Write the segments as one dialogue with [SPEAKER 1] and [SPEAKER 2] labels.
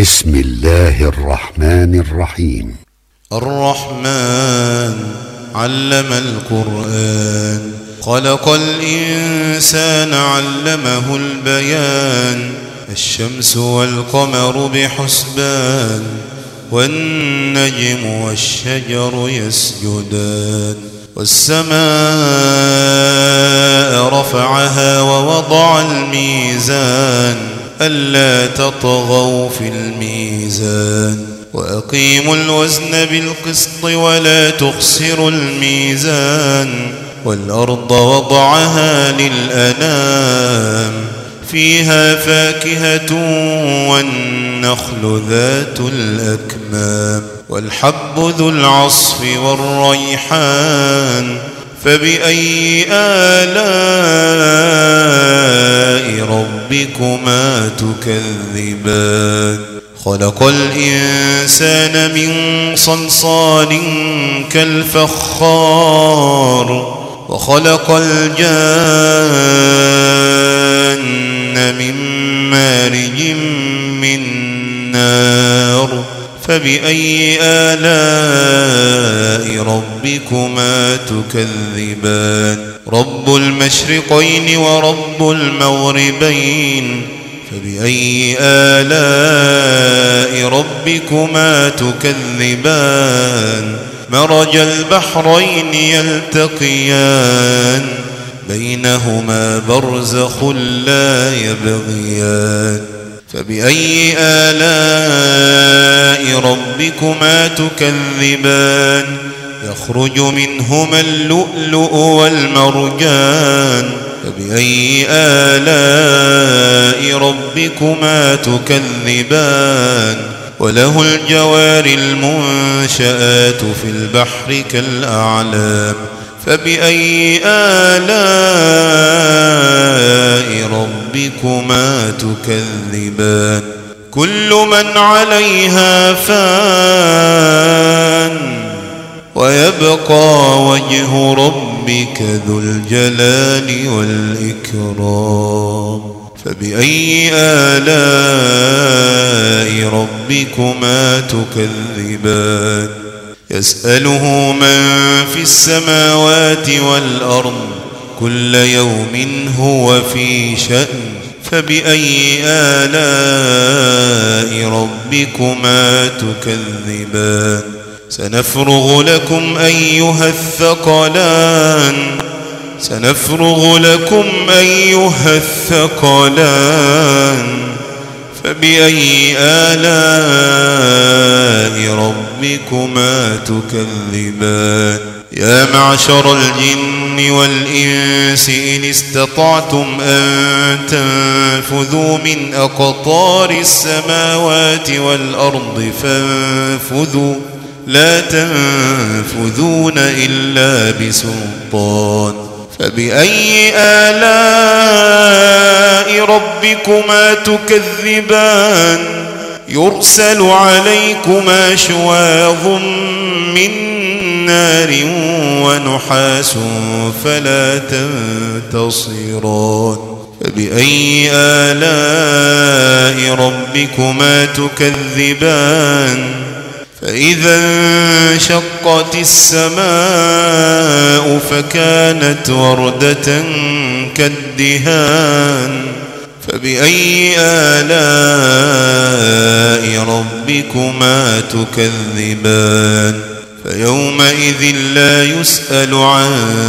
[SPEAKER 1] بسم الله الرحمن الرحيم.
[SPEAKER 2] الرحمن علم القرآن، خلق الإنسان علمه البيان. الشمس والقمر بحسبان، والنجم والشجر يسجدان. والسماء رفعها ووضع الميزان، ألا تطغوا في الميزان. وأقيموا الوزن بالقسط ولا تخسروا الميزان. والأرض وضعها للأنام، فيها فاكهة والنخل ذات الأكمام. والحب ذو العصف والريحان، فبأي آلاء ربكما تكذبان. خلق الإنسان من صلصال كالفخار، وخلق الجان من مارج من نار. فبأي آلاء ربكما تكذبان. رب المشرقين ورب المغربين، فبأي آلاء ربكما تكذبان. مرج البحرين يلتقيان، بينهما برزخ لا يبغيان. فبأي آلاء ربكما تكذبان. يخرج منهما اللؤلؤ والمرجان، فبأي آلاء ربكما تكذبان. وله الجوار المنشآت في البحر كالأعلام، فبأي آلاء ربكما تكذبان. كل من عليها فان، ويبقى وجه ربك ذو الجلال والإكرام. فبأي آلاء ربكما تكذبان. يسأله من في السماوات والأرض، كل يوم هو في شأن. فبأي آلاء ربكما تكذبان. سنفرغ لكم أيها الثقلان. فبأي آلاء ربكما تكذبان. يا معشر الجن والإنس إن استطعتم أن تنفذوا من أقطار السماوات والأرض فانفذوا، لا تنفذون إلا بسلطان. فبأي آلاء ربكما تكذبان. يرسل عليكما شواظ من نار ونحاس فلا تنتصران. فبأي آلاء ربكما تكذبان. فإذا انشقت السماء فكانت وردة كالدهان. فبأي آلاء ربكما تكذبان. فيومئذ لا يسأل عن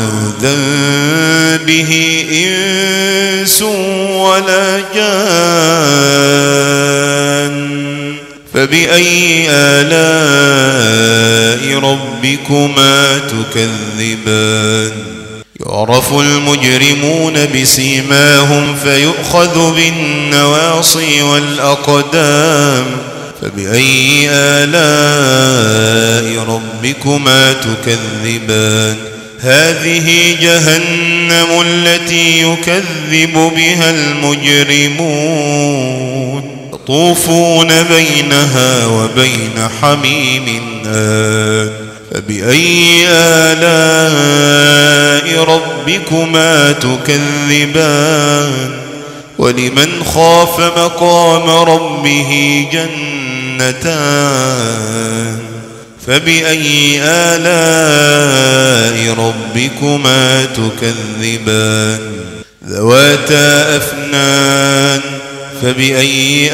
[SPEAKER 2] ذنبه إنس ولا جان. فبأي آلاء ربكما تكذبان. يعرف المجرمون بسيماهم فيؤخذ بالنواصي والأقدام. فبأي آلاء ربكما تكذبان. هذه جهنم التي يكذب بها المجرمون، يطوفون بينها وبين حميم آن. فبأي آلاء ربكما تكذبان. ولمن خاف مقام ربه جنتان فبأي آلاء ربكما تكذبان ذواتا أفنان فبأي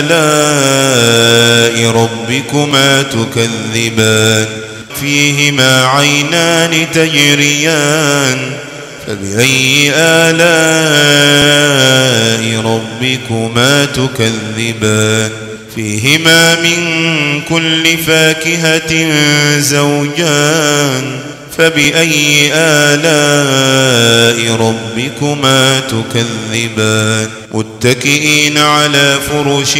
[SPEAKER 2] آلاء ربكما تكذبان فيهما عينان تجريان فبأي آلاء ربكما تكذبان فيهما من كل فاكهة زوجان فبأي آلاء ربكما تكذبان متكئين على فرش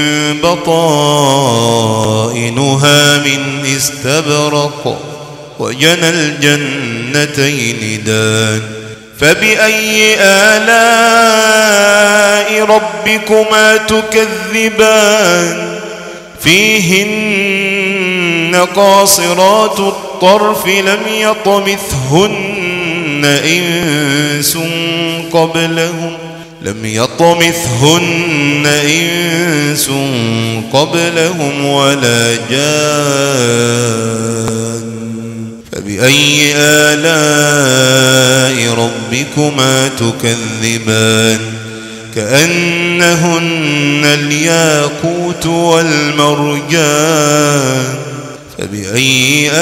[SPEAKER 2] بطائنها من استبرق وجنى الجنتين دان فبأي آلاء ربكما تكذبان فيهن قاصرات الطرف لم يطمثهن إنس قبلهم ولا جان فبأي آلاء ربكما تكذبان كأنهن الياقوت والمرجان فبأي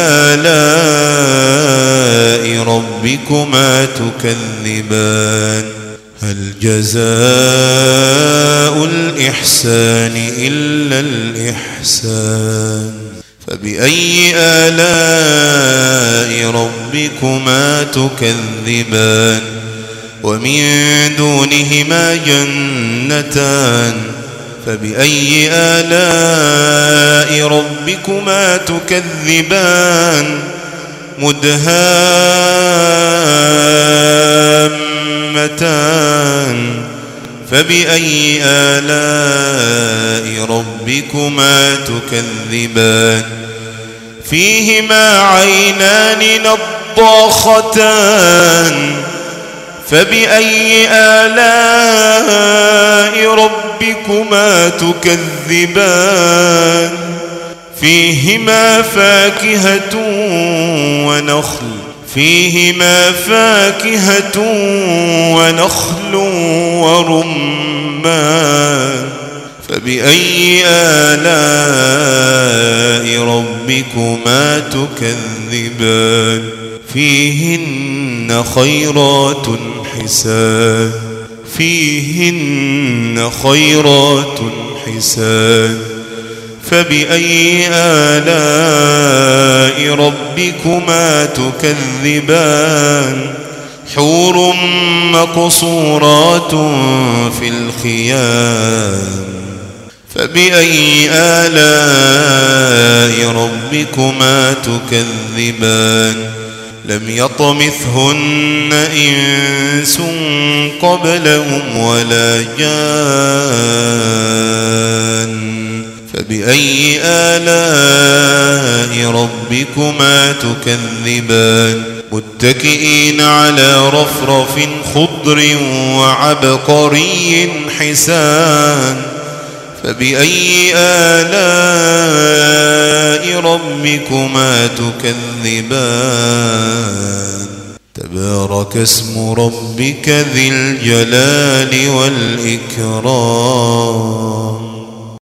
[SPEAKER 2] آلاء ربكما تكذبان هل جزاء الإحسان إلا الإحسان فبأي آلاء ربكما تكذبان ومن دونهما جنتان فبأي آلاء ربكما تكذبان مدهامتان فبأي آلاء ربكما تكذبان فيهما عينان نضاختان فبأي آلاء ربكما تكذبان فيهما فاكهة ونخل ورمان فبأي آلاء ربكما تكذبان فيهن خيرات حسان فبأي آلاء ربكما تكذبان حور مقصورات في الخيام فبأي آلاء ربكما تكذبان لم يطمثهن إنس قبلهم ولا جان فبأي آلاء ربكما تكذبان متكئين على رفرف خضر وعبقري حسان فبأي آلاء ربكما تكذبان تبارك اسم ربك ذي الجلال والإكرام